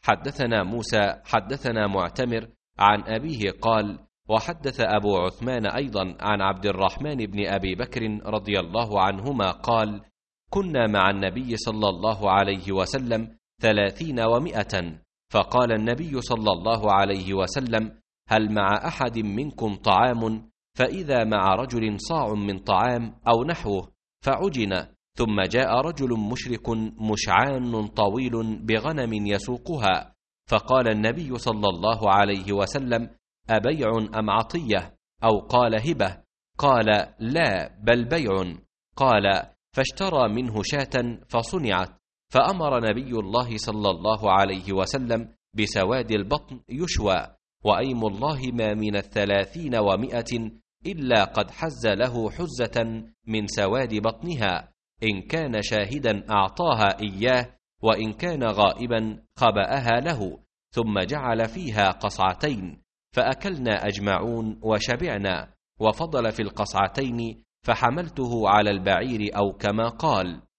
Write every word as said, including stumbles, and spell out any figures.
حدثنا موسى حدثنا معتمر عن أبيه قال: وحدث أبو عثمان أيضا عن عبد الرحمن بن أبي بكر رضي الله عنهما قال: كنا مع النبي صلى الله عليه وسلم ثلاثين ومائة، فقال النبي صلى الله عليه وسلم: هل مع أحد منكم طعام؟ فإذا مع رجل صاع من طعام أو نحوه فعجن، ثم جاء رجل مشرك مشعان طويل بغنم يسوقها، فقال النبي صلى الله عليه وسلم: أبيع أم عطية؟ أو قال هبة؟ قال: لا بل بيع. قال: فاشترى منه شاة فصنعت، فأمر نبي الله صلى الله عليه وسلم بسواد البطن يشوى، وأيم الله ما من الثلاثين ومائة إلا قد حز له حزة من سواد بطنها، إن كان شاهدا أعطاها إياه، وإن كان غائبا خبأها له، ثم جعل فيها قصعتين، فأكلنا أجمعون وشبعنا، وفضل في القصعتين فحملته على البعير أو كما قال.